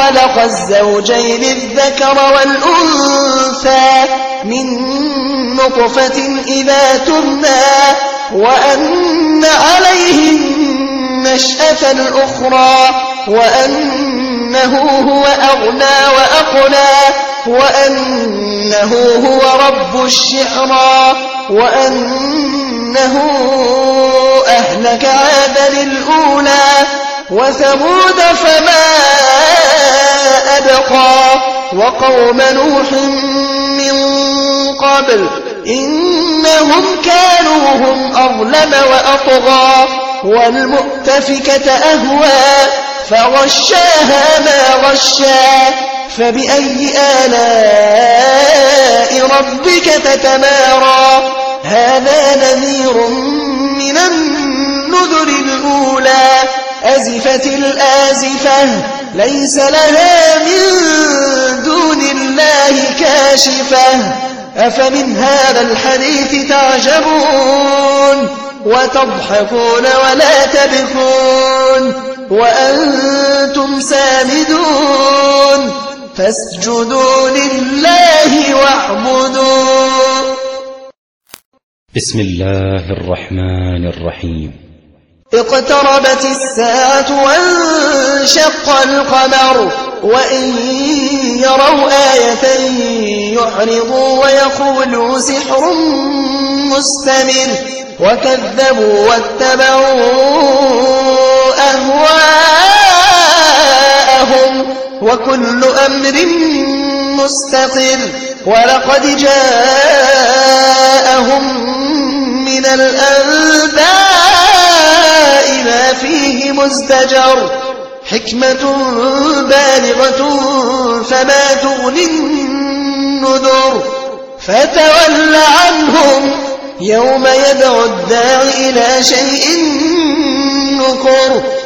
خلق الزوجين الذكر والأنثى من نطفة إذا تمنى وأن عليه النشأة الأخرى وأنه هو أغنى وأقنى وأنه هو رب الشعرى وأنه أهلك عادا الأولى وثمود فما أبقى وقوم نوح من قبل إنهم كانوا هم أظلم وأطغى والمؤتفكة أهوى فغشاها ما غشا فبأي آلاء ربك تتمارى هذا نذير من النذر الأولى أزفت الآزفة ليس لها من دون الله كاشفة أفمن هذا الحديث تعجبون وتضحكون ولا تبكون وأنتم سامدون فاسجدوا لله واعبدوا. بسم الله الرحمن الرحيم. اقتربت الساعة وانشق القمر وإن يروا آية يعرضوا ويقولوا سحر مستمر وكذبوا واتبعوا أهواءهم وكل أمر مستقر ولقد جاءهم من الأنباء ما فيه مزدجر حكمة بالغة فما تغني النذر فتول عنهم يوم يدعو الداعي إلى شيء نكر